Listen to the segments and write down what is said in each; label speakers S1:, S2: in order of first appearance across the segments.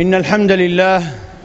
S1: إن الحمد لله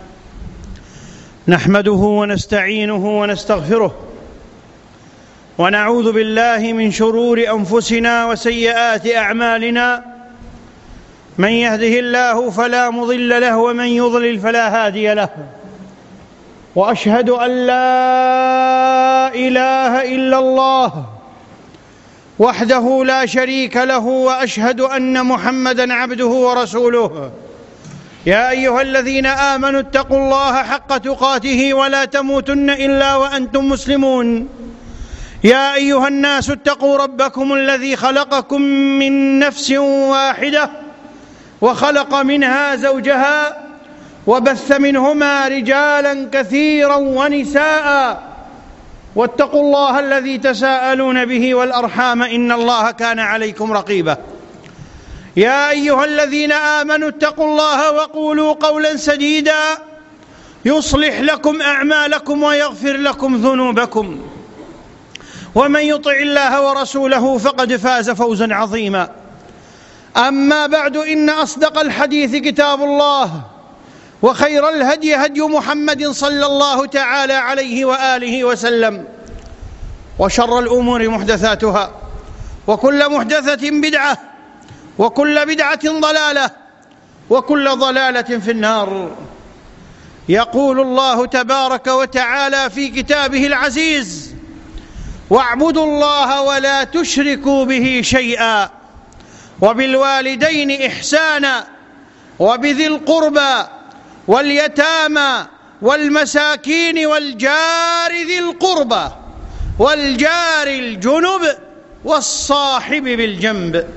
S1: نحمده ونستعينه ونستغفره ونعوذ بالله من شرور أنفسنا وسيئات أعمالنا. من يهده الله فلا مضل له ومن يضلل فلا هادي له، وأشهد أن لا إله إلا الله وحده لا شريك له، وأشهد أن محمدًا عبده ورسوله. يا أيها الذين آمنوا اتقوا الله حق تقاته ولا تموتن إلا وأنتم مسلمون. يا أيها الناس اتقوا ربكم الذي خلقكم من نفس واحدة وخلق منها زوجها وبث منهما رجالا كثيرا ونساء، واتقوا الله الذي تساءلون به والأرحام إن الله كان عليكم رقيبا. يا أيها الذين آمنوا اتقوا الله وقولوا قولا سديدا يصلح لكم أعمالكم ويغفر لكم ذنوبكم، ومن يطع الله ورسوله فقد فاز فوزا عظيما. أما بعد، إن أصدق الحديث كتاب الله، وخير الهدي هدي محمد صلى الله تعالى عليه وآله وسلم، وشر الأمور محدثاتها، وكل محدثة بدعة، وكل بدعة ضلالة، وكل ضلالة في النار. يقول الله تبارك وتعالى في كتابه العزيز: واعبدوا الله ولا تشركوا به شيئا وبالوالدين إحسانا وبذي القربى واليتامى والمساكين والجار ذي القربى والجار الجنب والصاحب بالجنب.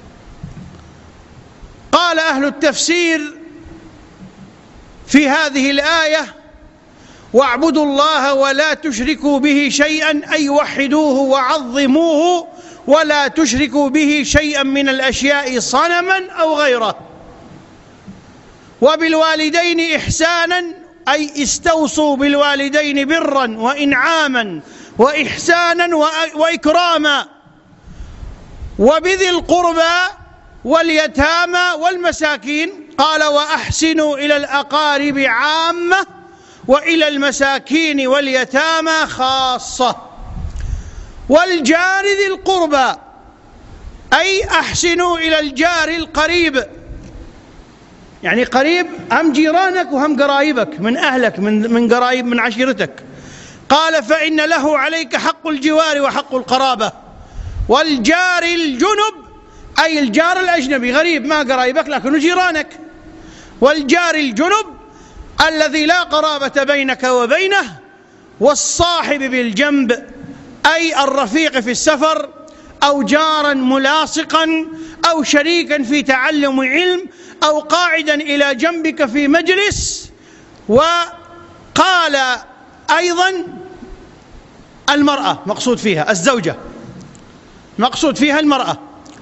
S1: قال أهل التفسير في هذه الآية: واعبدوا الله ولا تشركوا به شيئا، أي وحدوه وعظموه ولا تشركوا به شيئا من الأشياء صنما أو غيره. وبالوالدين إحسانا، أي استوصوا بالوالدين برا وإنعاما وإحسانا وإكراما. وبذي القربى واليتامى والمساكين، قال: وأحسنوا إلى الأقارب عامة وإلى المساكين واليتامى خاصة. والجار ذي القربى، أي أحسنوا إلى الجار القريب، يعني قريب، هم جيرانك وهم قرايبك من أهلك من قرايب من عشيرتك. قال: فإن له عليك حق الجوار وحق القرابة. والجار الجنب، أي الجار الأجنبي، غريب ما قرايبك لكنه جيرانك. والجار الجنب الذي لا قرابة بينك وبينه. والصاحب بالجنب، أي الرفيق في السفر، أو جارا ملاصقا، أو شريكا في تعلم علم، أو قاعدا إلى جنبك في مجلس. وقال أيضا: المرأة مقصود فيها الزوجة، مقصود فيها المرأة.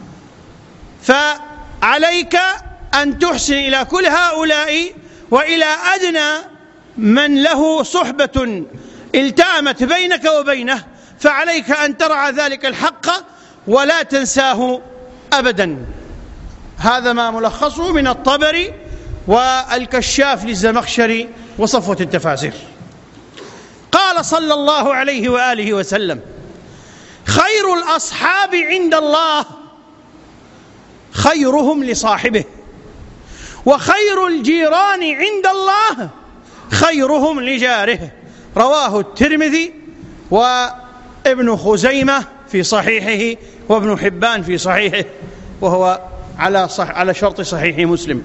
S1: فعليك أن تحسن إلى كل هؤلاء، وإلى أدنى من له صحبة التأمت بينك وبينه، فعليك أن ترعى ذلك الحق ولا تنساه أبدا. هذا ما ملخصه من الطبري والكشاف للزمخشري وصفوة التفاسير. قال صلى الله عليه وآله وسلم: خير الأصحاب عند الله خيرهم لصاحبه، وخير الجيران عند الله خيرهم لجاره. رواه الترمذي وابن خزيمة في صحيحه، وابن حبان في صحيحه، وهو على شرط صحيح مسلم.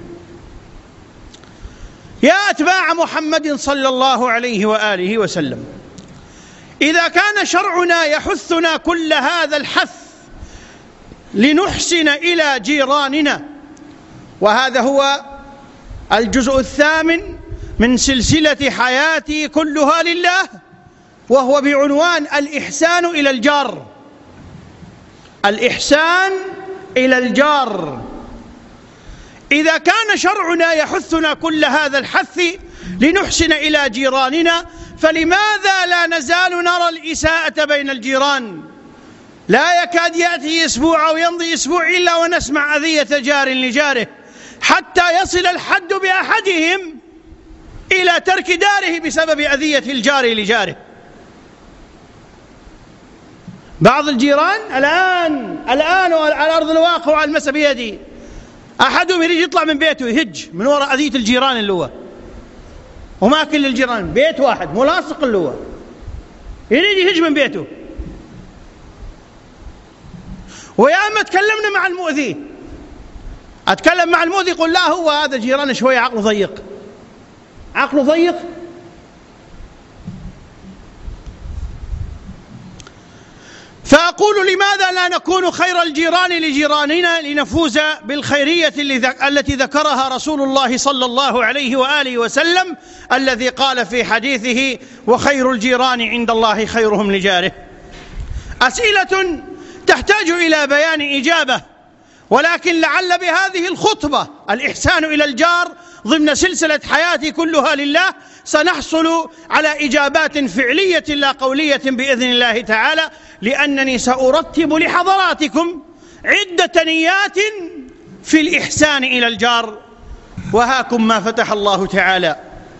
S1: يا أتباع محمد صلى الله عليه وآله وسلم، إذا كان شرعنا يحثنا كل هذا الحث لنحسن إلى جيراننا، وهذا هو الجزء الثامن من سلسلة حياتي كلها لله، وهو بعنوان الإحسان إلى الجار. الإحسان إلى الجار. إذا كان شرعنا يحثنا كل هذا الحث لنحسن إلى جيراننا، فلماذا لا نزال نرى الإساءة بين الجيران؟ لا يكاد يأتي أسبوع أو يمضي أسبوع إلا ونسمع أذية جار لجاره، حتى يصل الحد بأحدهم إلى ترك داره بسبب أذية الجار لجاره. بعض الجيران الآن على أرض الواقع وعلى المسا بيدي أحدهم يريد يطلع من بيته يهج من وراء أذية الجيران اللي هو، وما كل الجيران، بيت واحد ملاصق اللي هو يريد يهج من بيته. ويا أما تكلمنا مع المؤذي، أتكلم مع المؤذي يقول لا هو هذا جيران شوية عقله ضيق، عقله ضيق. فأقول لماذا لا نكون خير الجيران لجيراننا لنفوز بالخيرية التي ذكرها رسول الله صلى الله عليه وآله وسلم الذي قال في حديثه وخير الجيران عند الله خيرهم لجاره. أسئلة تحتاج إلى بيان إجابة، ولكن لعل بهذه الخطبة الإحسان إلى الجار ضمن سلسلة حياتي كلها لله سنحصل على إجابات فعلية لا قولية بإذن الله تعالى، لأنني سأرتب لحضراتكم عدة نيات في الإحسان إلى الجار. وهاكم ما فتح الله تعالى.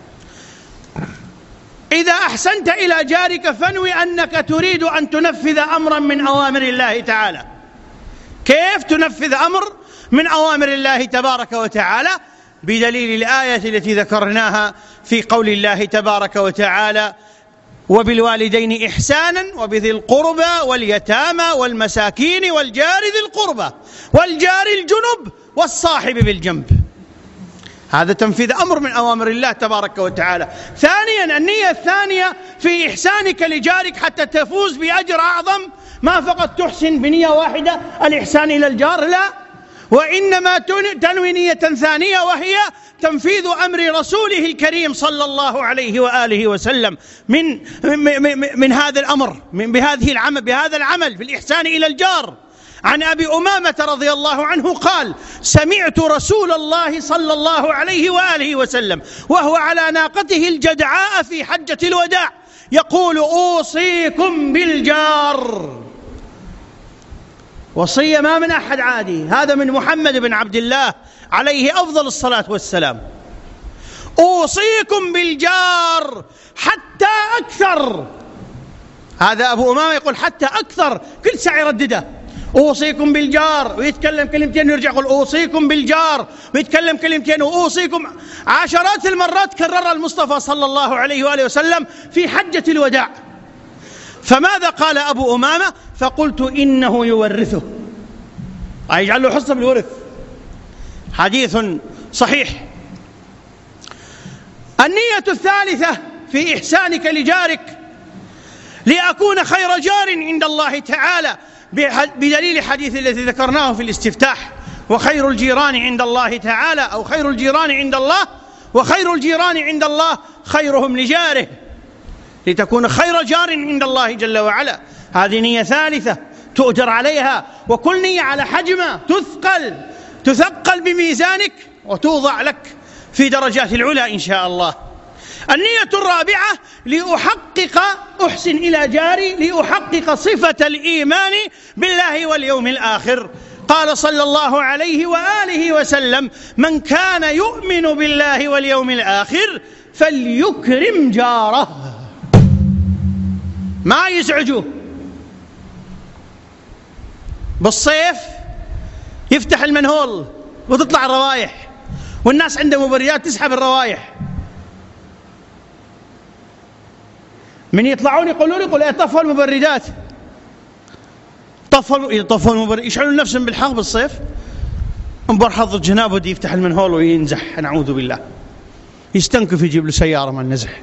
S1: إذا أحسنت إلى جارك فانوي أنك تريد أن تنفذ أمرا من أوامر الله تعالى. كيف تنفذ أمر من أوامر الله تبارك وتعالى؟ بدليل الآية التي ذكرناها في قول الله تبارك وتعالى وبالوالدين إحسانا وبذي القربى واليتامى والمساكين والجار ذي القربى والجار الجنب والصاحب بالجنب. هذا تنفيذ أمر من أوامر الله تبارك وتعالى. ثانيا، النية الثانية في إحسانك لجارك حتى تفوز بأجر أعظم، ما فقط تحسن بنية واحدة الإحسان إلى الجار، لا، وإنما تنوي نية ثانية وهي تنفيذ أمر رسوله الكريم صلى الله عليه وآله وسلم من هذا الأمر، بهذا العمل في الإحسان إلى الجار. عن أبي أمامة رضي الله عنه قال سمعت رسول الله صلى الله عليه وآله وسلم وهو على ناقته الجدعاء في حجة الوداع يقول أوصيكم بالجار. وصية ما من أحد عادي، هذا من محمد بن عبد الله عليه أفضل الصلاة والسلام. أوصيكم بالجار حتى أكثر. هذا أبو أمامة يقول حتى أكثر، كل ساعة يردده أوصيكم بالجار، ويتكلم كلمتين ويرجع يقول أوصيكم بالجار، ويتكلم كلمتين وأوصيكم. عشرات المرات كرر المصطفى صلى الله عليه وآله وسلم في حجة الوداع. فماذا قال أبو أمامة؟ فقلت إنه يورثه، يجعل له حصة بالورث. حديث صحيح. النية الثالثة في إحسانك لجارك لأكون خير جار عند الله تعالى بدليل حديث الذي ذكرناه في الاستفتاح وخير الجيران عند الله تعالى، أو خير الجيران عند الله وخير الجيران عند الله خيرهم لجاره، لتكون خير جار عند الله جل وعلا. هذه نية ثالثة تؤجر عليها، وكل نية على حجمها تثقل بميزانك وتوضع لك في درجات العلا إن شاء الله. النية الرابعة أحسن إلى جاري لأحقق صفة الإيمان بالله واليوم الآخر. قال صلى الله عليه وآله وسلم من كان يؤمن بالله واليوم الآخر فليكرم جاره، ما يزعجه. بالصيف يفتح المنهول وتطلع الروايح، والناس عنده مبريات تسحب الروايح، من يطلعون يقول طفوا المبردات، طفوا المبرد، يشعلون نفسهم بالحر بالصيف. انبر حظ الجناب ودي يفتح المنهول وينزح، نعوذ بالله، يستنكف يجيب له سيارة من النزح.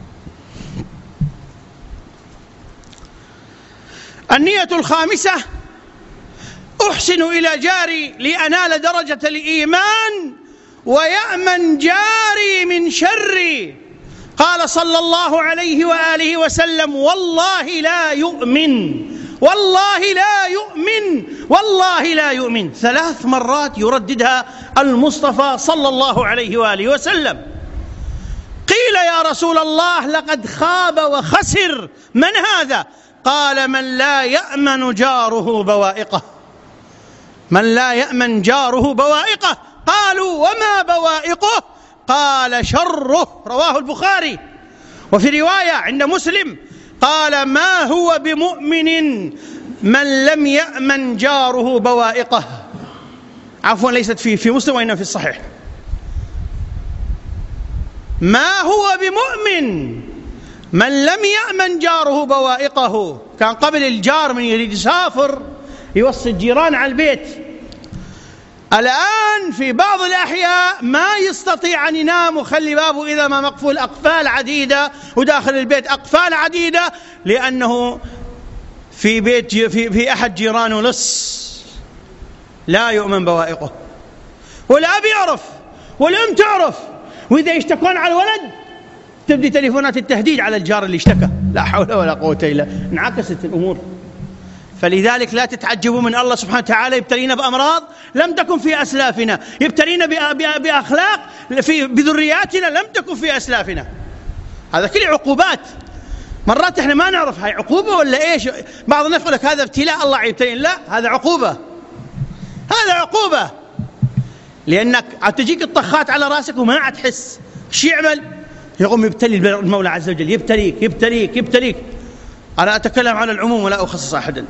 S1: النية الخامسة أحسن إلى جاري لأنال درجة الإيمان ويأمن جاري من شري. قال صلى الله عليه وآله وسلم والله لا يؤمن، والله لا يؤمن، والله لا يؤمن، 3 مرات يرددها المصطفى صلى الله عليه وآله وسلم. قيل يا رسول الله لقد خاب وخسر، من هذا؟ قال من لا يأمن جاره بوائقه، من لا يأمن جاره بوائقه. قالوا وما بوائقه؟ قال شره، رواه البخاري. وفي رواية عند مسلم قال ما هو بمؤمن من لم يأمن جاره بوائقه. عفوا ليست في مسلم وإنما في الصحيح. ما هو بمؤمن من لم يأمن جاره بوائقه. كان قبل الجار من يريد يسافر يوصي الجيران على البيت. الآن في بعض الأحياء ما يستطيع أن ينام وخلي بابه إذا ما مقفول أقفال عديدة، وداخل البيت أقفال عديدة، لأنه في بيت في أحد جيرانه لص لا يؤمن بوائقه. والأب يعرف والأم تعرف، وإذا يشتكون على الولد تبدي تليفونات التهديد على الجار اللي اشتكى. لا حول ولا قوة إلا بالله. انعكست الأمور. فلذلك لا تتعجبوا من الله سبحانه وتعالى يبتلينا بأمراض لم تكن في أسلافنا، يبتلينا بأخلاق بذرياتنا لم تكن في أسلافنا. هذا كله عقوبات. مرات احنا ما نعرف هاي عقوبة ولا ايش. بعض الناس يقول لك هذا ابتلاء الله يبتلين. لا، هذا عقوبة، هذا عقوبة. لأنك تجيك الطخات على راسك وما عاد تحس ايش يعمل، يقوم يبتلي المولى عز وجل، يبتليك يبتليك يبتليك. أنا أتكلم على العموم ولا أخصص أحدا.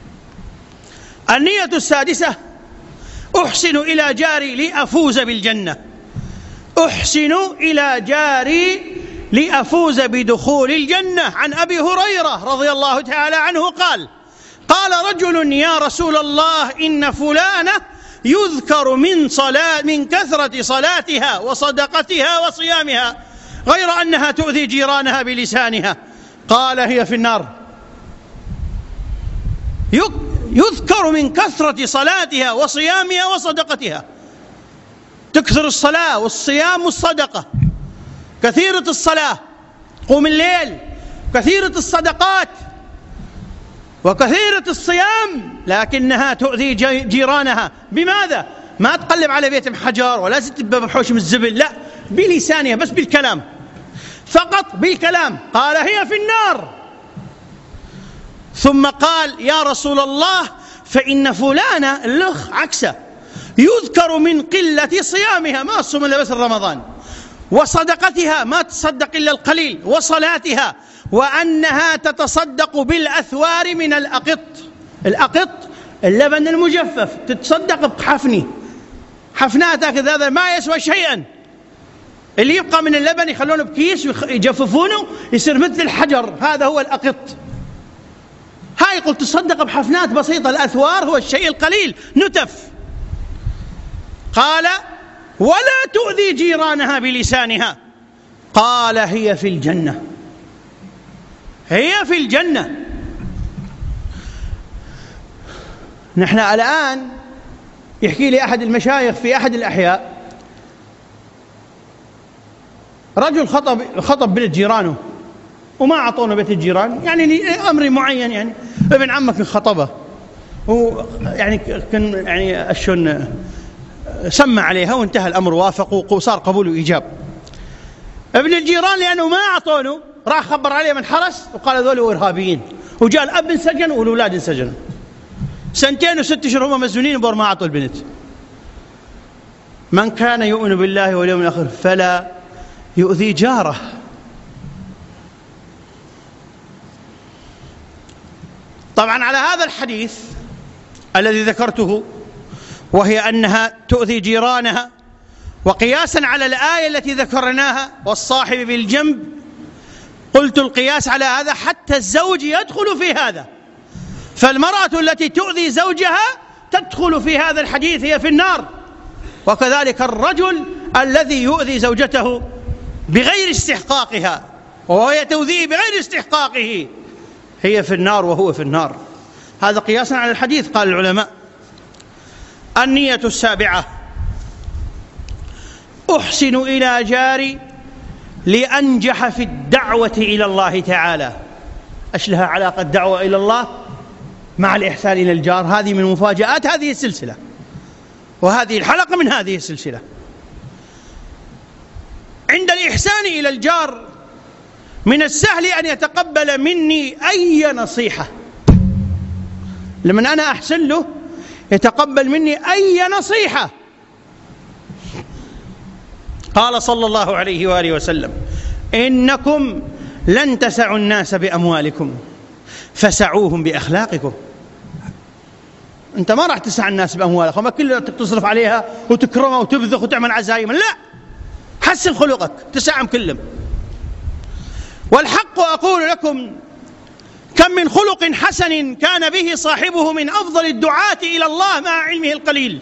S1: النية السادسة أحسن إلى جاري لأفوز بالجنة. أحسن إلى جاري لأفوز بدخول الجنة. عن أبي هريرة رضي الله تعالى عنه قال قال رجل يا رسول الله إن فلانة يذكر من كثرة صلاتها وصدقتها وصيامها غير أنها تؤذي جيرانها بلسانها. قال هي في النار. يذكر من كثرة صلاتها وصيامها وصدقتها. تكثر الصلاة والصيام والصدقة، كثيرة الصلاة قوم الليل، كثيرة الصدقات وكثيرة الصيام، لكنها تؤذي جيرانها. بماذا؟ ما تقلب على بيتهم حجر ولا تتبع بحوش من الزبل، لا، بلسانها، بس بالكلام فقط، بالكلام. قال هي في النار. ثم قال يا رسول الله فإن فلانة الأخ عكسه يذكر من قلة صيامها، ما تصوم إلا بس رمضان، وصدقتها ما تصدق إلا القليل، وصلاتها، وأنها تتصدق بالأثوار من الأقط. الأقط اللبن المجفف، تتصدق بحفني، حفنات هذا ما يسوى شيئا. اللي يبقى من اللبن يخلونه بكيس ويجففونه يصير مثل الحجر، هذا هو الأقط. هاي يقول تصدق بحفنات بسيطة. الأثوار هو الشيء القليل، نتف. قال ولا تؤذي جيرانها بلسانها. قال هي في الجنة، هي في الجنة. نحن الآن يحكي لي أحد المشايخ في أحد الأحياء، رجل خطب بنت جيرانه وما أعطونا بيت الجيران، يعني لأمر معين، يعني ابن عمك خطبه يعني كان يعني أشون سمع عليها وانتهى الأمر، وافقوا وصار قبول وإيجاب. ابن الجيران لأنه ما أعطونه راح خبر عليه من حرس وقال هذول إرهابيين، وجاء الأب انسجن والأولاد انسجنوا 2 و6 أشهر هم مسجونين وبر ما أعطوا البنت. من كان يؤمن بالله واليوم الآخر فلا يؤذي جاره. طبعا على هذا الحديث الذي ذكرته، وهي أنها تؤذي جيرانها، وقياسا على الآية التي ذكرناها والصاحب بالجنب، قلت القياس على هذا حتى الزوج يدخل في هذا. فالمرأة التي تؤذي زوجها تدخل في هذا الحديث، هي في النار. وكذلك الرجل الذي يؤذي زوجته بغير استحقاقها وهي تؤذيه بغير استحقاقه، هي في النار وهو في النار. هذا قياسا على الحديث قال العلماء. النية السابعة أحسن إلى جاري لأنجح في الدعوة إلى الله تعالى. أش لها علاقة الدعوة إلى الله مع الإحسان إلى الجار؟ هذه من مفاجآت هذه السلسلة، وهذه الحلقة من هذه السلسلة. عند الإحسان إلى الجار من السهل أن يتقبل مني أي نصيحة. لمن أنا أحسن له يتقبل مني أي نصيحة، قال صلى الله عليه وآله وسلم: إنكم لن تسعوا الناس بأموالكم فسعوهم بأخلاقكم. أنت ما راح تسع الناس بأموالك، وما كلها تصرف عليها وتكرمها وتبذخ وتعمل عزايم، لا، حسن خلقك تسعهم كلهم. والحق أقول لكم: كم من خلق حسن كان به صاحبه من أفضل الدعاة إلى الله مع علمه القليل،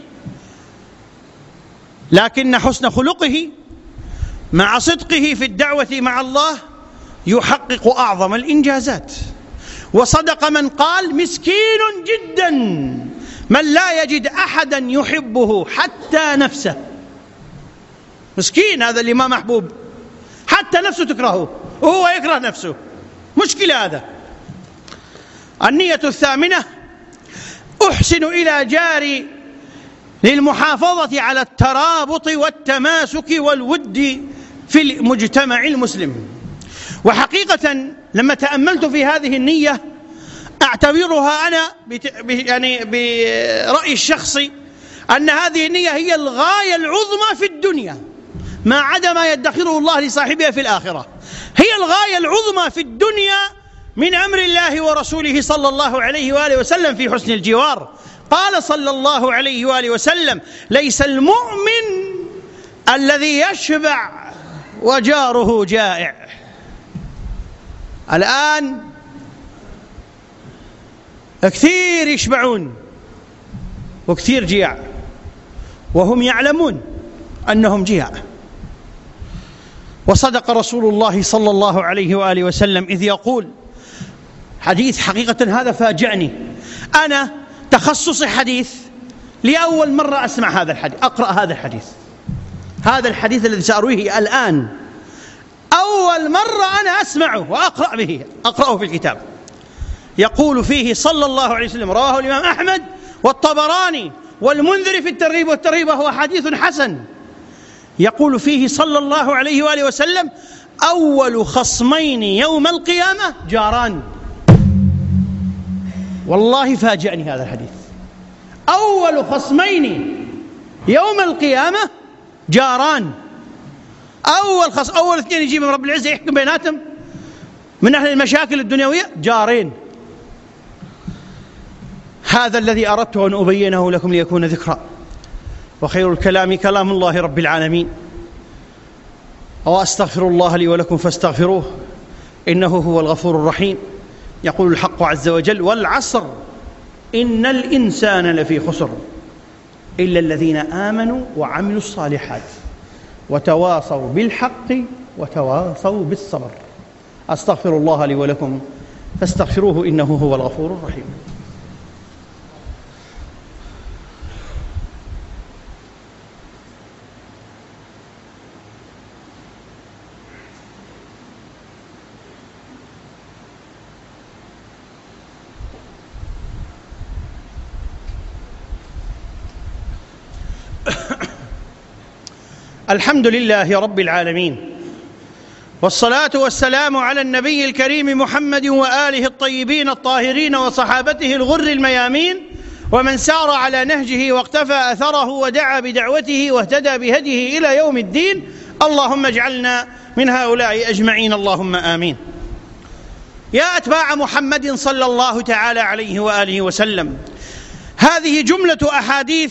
S1: لكن حسن خلقه مع صدقه في الدعوة مع الله يحقق أعظم الإنجازات. وصدق من قال: مسكين جدا من لا يجد أحدا يحبه حتى نفسه. مسكين هذا اللي ما محبوب، حتى نفسه تكرهه وهو يكره نفسه، مشكلة هذا. النية الثامنة: أحسن إلى جاري للمحافظة على الترابط والتماسك والود في المجتمع المسلم. وحقيقة لما تأملت في هذه النية أعتبرها أنا يعني برأيي الشخصي أن هذه النية هي الغاية العظمى في الدنيا، ما عدا ما يدخره الله لصاحبها في الآخرة. هي الغاية العظمى في الدنيا من أمر الله ورسوله صلى الله عليه وآله وسلم في حسن الجوار. قال صلى الله عليه وآله وسلم: ليس المؤمن الذي يشبع وجاره جائع. الآن كثير يشبعون وكثير جياع، وهم يعلمون أنهم جياع. وصدق رسول الله صلى الله عليه وآله وسلم إذ يقول حديث حقيقة هذا فاجأني. أنا تخصصي حديث، لأول مرة أسمع هذا الحديث، أقرأ هذا الحديث الذي سأرويه الآن أول مرة أنا أسمعه وأقرأ به، أقرأه في الكتاب. يقول فيه صلى الله عليه وسلم: رواه الإمام أحمد والطبراني والمنذر في الترغيب والترهيب، وهو حديث حسن. يقول فيه صلى الله عليه وآله وسلم: أول خصمين يوم القيامة جاران. والله فاجأني هذا الحديث. أول خصمين يوم القيامة جاران. أول اثنين يجيبهم رب العزة يحكم بيناتهم من أهل المشاكل الدنيوية، جارين. هذا الذي أردت أن أبينه لكم ليكون ذكرى. وخير الكلام كلام الله رب العالمين، وأستغفر الله لي ولكم فاستغفروه إنه هو الغفور الرحيم. يقول الحق عز وجل: والعصر إن الإنسان لفي خسر إلا الذين آمنوا وعملوا الصالحات وتواصوا بالحق وتواصوا بالصبر. أستغفر الله لي ولكم فاستغفروه إنه هو الغفور الرحيم. الحمد لله رب العالمين، والصلاة والسلام على النبي الكريم محمد وآله الطيبين الطاهرين وصحابته الغر الميامين، ومن سار على نهجه واقتفى أثره ودعا بدعوته واهتدى بهديه إلى يوم الدين. اللهم اجعلنا من هؤلاء أجمعين، اللهم آمين. يا أتباع محمد صلى الله تعالى عليه وآله وسلم، هذه جملة أحاديث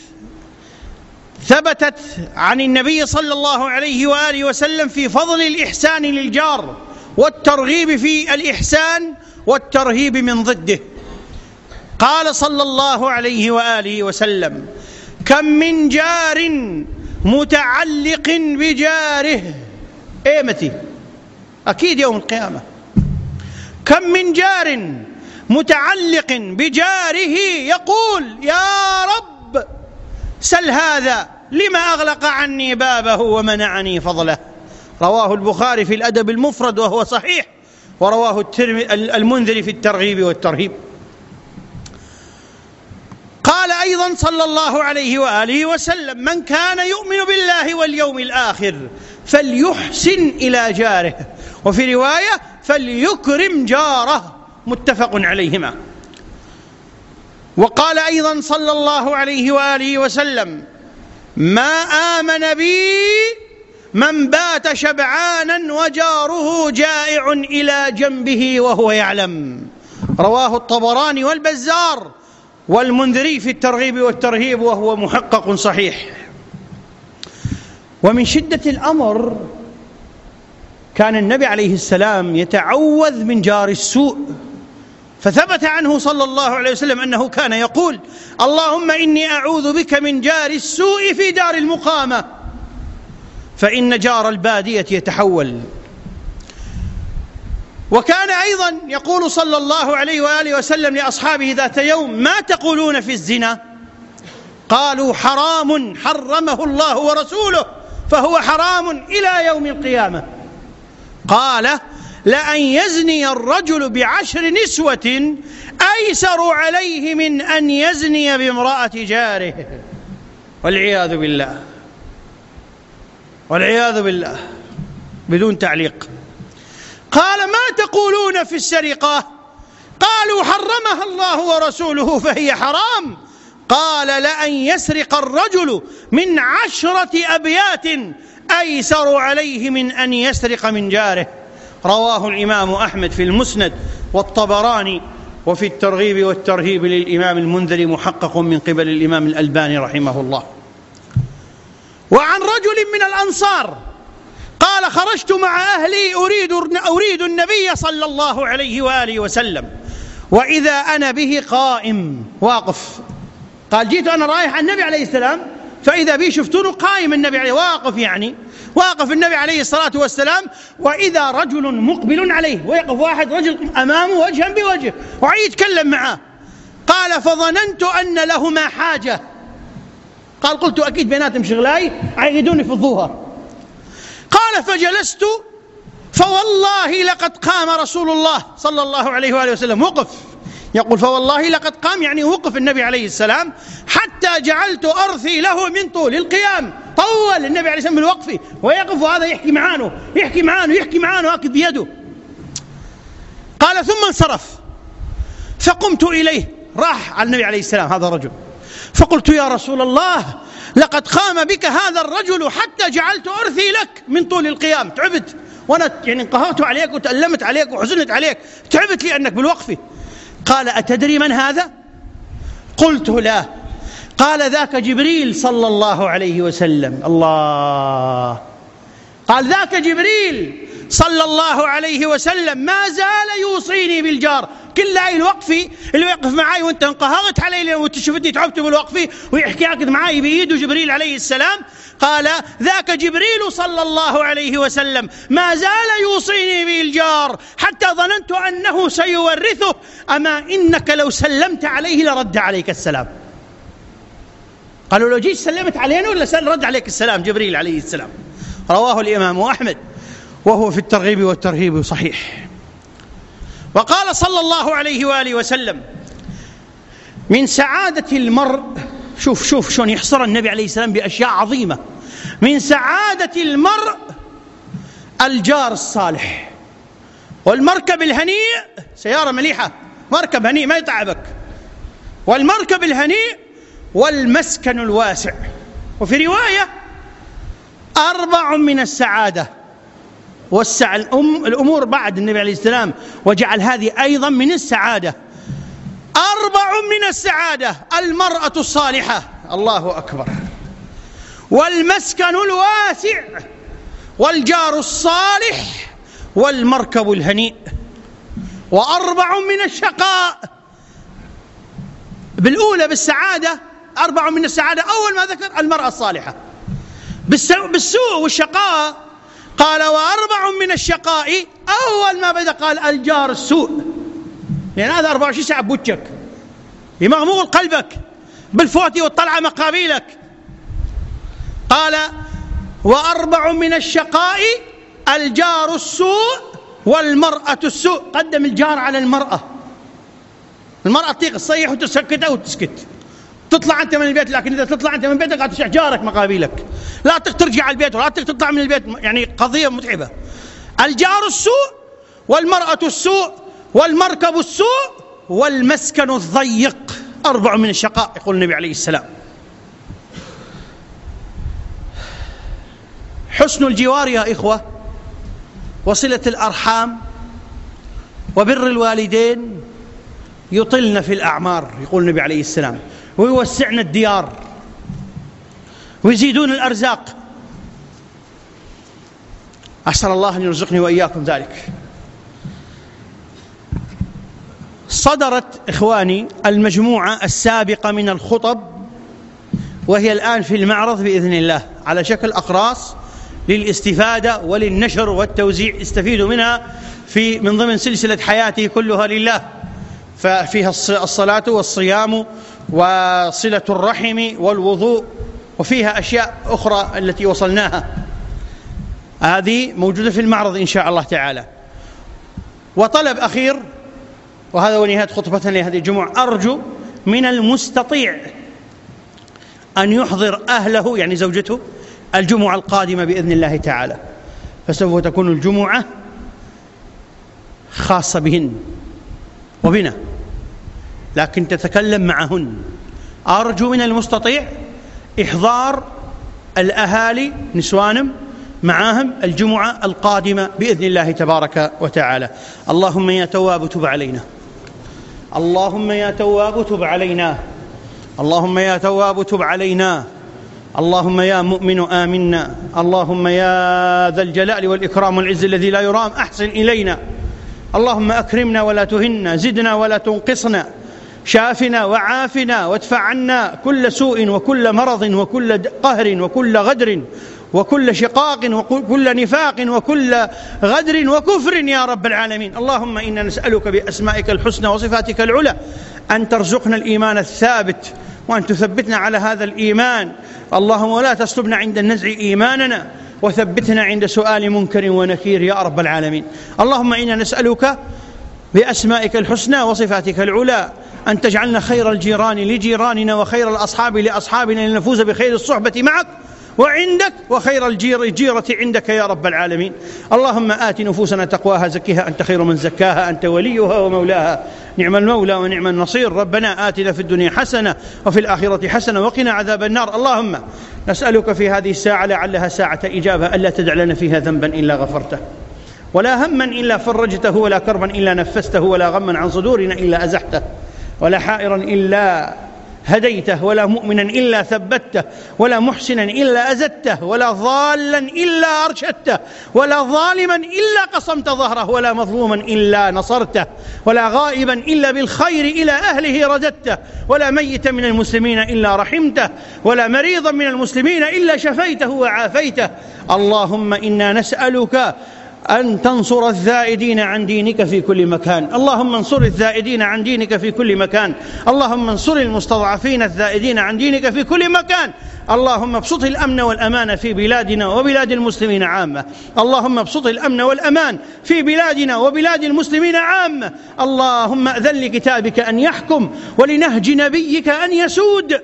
S1: ثبتت عن النبي صلى الله عليه وآله وسلم في فضل الإحسان للجار والترغيب في الإحسان والترهيب من ضده. قال صلى الله عليه وآله وسلم: كم من جار متعلق بجاره. متى؟ أكيد يوم القيامة. كم من جار متعلق بجاره يقول: يا رب سل هذا لما أغلق عني بابه ومنعني فضله. رواه البخاري في الأدب المفرد وهو صحيح، ورواه المنذر في الترغيب والترهيب. قال أيضا صلى الله عليه وآله وسلم: من كان يؤمن بالله واليوم الآخر فليحسن إلى جاره، وفي رواية فليكرم جاره، متفق عليهما. وقال أيضا صلى الله عليه وآله وسلم: ما آمن بي من بات شبعانا وجاره جائع إلى جنبه وهو يعلم. رواه الطبراني والبزار والمنذري في الترغيب والترهيب، وهو محقق صحيح. ومن شدة الأمر كان النبي عليه السلام يتعوذ من جار السوء، فثبت عنه صلى الله عليه وسلم أنه كان يقول: اللهم إني أعوذ بك من جار السوء في دار المقامة، فإن جار البادية يتحول. وكان أيضا يقول صلى الله عليه وآله وسلم لأصحابه ذات يوم: ما تقولون في الزنا؟ قالوا: حرام حرمه الله ورسوله، فهو حرام إلى يوم القيامة. قال: لأن يزني الرجل ب10 نسوة أيسر عليه من أن يزني بامرأة جاره. والعياذ بالله، والعياذ بالله، بدون تعليق. قال: ما تقولون في السرقة؟ قالوا: حرمها الله ورسوله فهي حرام. قال: لأن يسرق الرجل من 10 أبيات أيسر عليه من أن يسرق من جاره. رواه الإمام أحمد في المسند، والطبراني، وفي الترغيب والترهيب للإمام المنذري محقق من قبل الإمام الألباني رحمه الله. وعن رجل من الأنصار قال: خرجت مع أهلي أريد النبي صلى الله عليه وآله وسلم، وإذا أنا به قائم واقف. قال: جيت أنا رايح على النبي عليه السلام، فإذا بي شفتونه قائم النبي عليه، واقف، يعني واقف النبي عليه الصلاة والسلام، وإذا رجل مقبل عليه، ويقف واحد رجل أمامه وجها بوجه وعيد يتكلم معه. قال: فظننت أن لهما حاجة. قال: قلت أكيد بيناتهم شغلاي عيدوني فضوها. قال: فجلست، فوالله لقد قام رسول الله صلى الله عليه وآله وسلم، وقف، يقول فوالله لقد قام، يعني وقف النبي عليه السلام، حتى جعلت أرثي له من طول القيام. طول النبي عليه السلام بالوقف ويقف، وهذا يحكي معانه هكذا بيده. قال: ثم انصرف، فقمت إليه، راح على النبي عليه السلام هذا الرجل، فقلت: يا رسول الله، لقد قام بك هذا الرجل حتى جعلت أرثي لك من طول القيام. تعبت، وأنا يعني انقهرت عليك وتألمت عليك وحزنت عليك، تعبت لأنك بالوقف. قال: أتدري من هذا؟ قلت: لا. قال: ذاك جبريل صلى الله عليه وسلم. الله. قال: ذاك جبريل صلى الله عليه وسلم ما زال يوصيني بالجار. كل هاي الوقفي اللي يقف معاي وانت انقهرت علي وانت شفتني تعبت بالوقفي ويحكي هكذا معاي بيده جبريل عليه السلام. قال: ذاك جبريل صلى الله عليه وسلم ما زال يوصيني بالجار حتى ظننت أنه سيورثه، أما إنك لو سلمت عليه لرد عليك السلام. قالوا: لو جيت سلمت علينا ولا رد عليك السلام جبريل عليه السلام. رواه الإمام أحمد، وهو في الترغيب والترهيب صحيح. وقال صلى الله عليه وآله وسلم: من سعادة المرء، شوف شلون يحصر النبي عليه السلام بأشياء عظيمة. من سعادة المرء الجار الصالح، والمركب الهنيء، سيارة مليحة، مركب هنيء ما يتعبك، والمركب الهنيء، والمسكن الواسع. وفي رواية: 4 من السعادة. وسع الأمور بعد النبي عليه السلام وجعل هذه أيضا من السعادة. 4 من السعادة: المرأة الصالحة، الله أكبر، والمسكن الواسع، والجار الصالح، والمركب الهنيء. 4 من الشقاء. بالأولى بالسعادة 4 من السعادة، أول ما ذكر المرأة الصالحة. بالسوء والشقاء قال: 4 من الشقاء، أول ما بدأ قال الجار السوء، لأن هذا 24 ساعة بوجهك يمغمغ قلبك بالفوت والطلعة مقابلك. قال: 4 من الشقاء الجار السوء والمرأة السوء. قدم الجار على المرأة. المرأة تطيق تصيح وتسكت أو تسكت، تطلع أنت من البيت، لكن إذا تطلع أنت من بيتك هتشع جارك مقابلك، لا ترجع على البيت ولا تطلع من البيت، يعني قضية متعبة. الجار السوء، والمرأة السوء، والمركب السوء، والمسكن الضيق. 4 من الشقاء يقول النبي عليه السلام.
S2: حسن الجوار يا إخوة وصلة الأرحام وبر الوالدين يطلن في الأعمار، يقول النبي عليه السلام، ويوسعن الديار ويزيدون الأرزاق. أسأل الله أن يرزقني وإياكم ذلك. صدرت إخواني المجموعة السابقة من الخطب، وهي الآن في المعرض بإذن الله على شكل أقراص للاستفادة وللنشر والتوزيع، استفيدوا منها من ضمن سلسلة حياتي كلها لله، ففيها الصلاة والصيام وصلة الرحم والوضوء، وفيها أشياء أخرى التي وصلناها، هذه موجودة في المعرض إن شاء الله تعالى. وطلب أخير، وهذا هو نهاية خطبتنا لهذه الجمعة، أرجو من المستطيع أن يحضر أهله يعني زوجته الجمعة القادمة بإذن الله تعالى، فسوف تكون الجمعة خاصة بهن وبنا، لكن تتكلم معهن. أرجو من المستطيع إحضار الأهالي نسوانهم معاهم الجمعة القادمة بإذن الله تبارك وتعالى. اللهم يا تواب تب علينا، اللهم يا تواب تب علينا، اللهم يا تواب تب علينا، اللهم يا مؤمن آمنا، اللهم يا ذا الجلال والإكرام والعز الذي لا يرام أحسن إلينا، اللهم أكرمنا ولا تهنا، زدنا ولا تنقصنا، شافنا وعافنا وادفع عنا كل سوء وكل مرض وكل قهر وكل غدر وكل شقاق وكل نفاق وكل غدر وكفر يا رب العالمين. اللهم إنا نسألك بأسمائك الحسنى وصفاتك العلى أن ترزقنا الإيمان الثابت، وأن تثبتنا على هذا الإيمان، اللهم ولا تسلبنا عند النزع إيماننا، وثبتنا عند سؤال منكر ونكير يا رب العالمين. اللهم إنا نسألك بأسمائك الحسنى وصفاتك العلى أن تجعلنا خير الجيران لجيراننا وخير الأصحاب لأصحابنا لنفوز بخير الصحبة معك وعندك وخير الجيرة عندك يا رب العالمين. اللهم آت نفوسنا تقواها زكها أنت خير من زكاها أنت وليها ومولاها، نعم المولى ونعم النصير. ربنا آتنا في الدنيا حسنة وفي الآخرة حسنة وقنا عذاب النار. اللهم نسألك في هذه الساعة لعلها ساعة إجابة ألا تدع لنا فيها ذنبا إلا غفرته، ولا هما إلا فرجته، ولا كربا إلا نفسته، ولا غما عن صدورنا إلا أزحته، ولا حائرا إلا هديته، ولا مؤمنا إلا ثبته، ولا محسنا إلا أزدته، ولا ضالا إلا أرشدته، ولا ظالما إلا قصمت ظهره، ولا مظلوما إلا نصرته، ولا غائبا إلا بالخير إلى أهله رددته، ولا ميتا من المسلمين إلا رحمته، ولا مريضا من المسلمين إلا شفيته وعافيته. اللهم إنا نسألك أن تنصر الذائدين عن دينك في كل مكان، اللهم انصر الذائدين عن دينك في كل مكان، اللهم انصر المستضعفين الذائدين عن دينك في كل مكان. اللهم ابسط الأمن والأمان في بلادنا وبلاد المسلمين عامة، اللهم ابسط الأمن والأمان في بلادنا وبلاد المسلمين عامة. اللهم أذن لكتابك أن يحكم ولنهج نبيك أن يسود،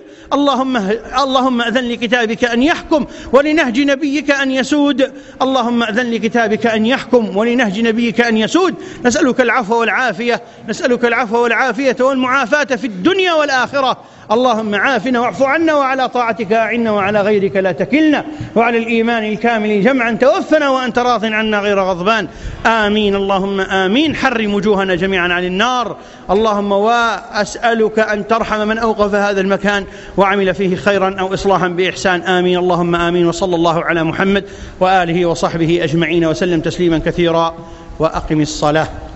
S2: اللهم أذن لكتابك أن يحكم ولنهج نبيك أن يسود، اللهم أذن لكتابك أن يحكم ولنهج نبيك أن يسود. نسألك العفو والعافية، نسألك العفو والعافية والمعافاة في الدنيا والآخرة. اللهم عافنا واعف عنا، وعلى طاعتك أعنا، وعلى غيرك لا تكلنا، وعلى الإيمان الكامل جمعا توفنا وأنت راض عنا غير غضبان. آمين اللهم آمين. حرم وجوهنا جميعا عن النار. اللهم وأسألك أن ترحم من أوقف هذا المكان وعمل فيه خيرا أو إصلاحا بإحسان. آمين اللهم آمين. وصلى الله على محمد وآله وصحبه أجمعين وسلم تسليما كثيرا. وأقم الصلاة.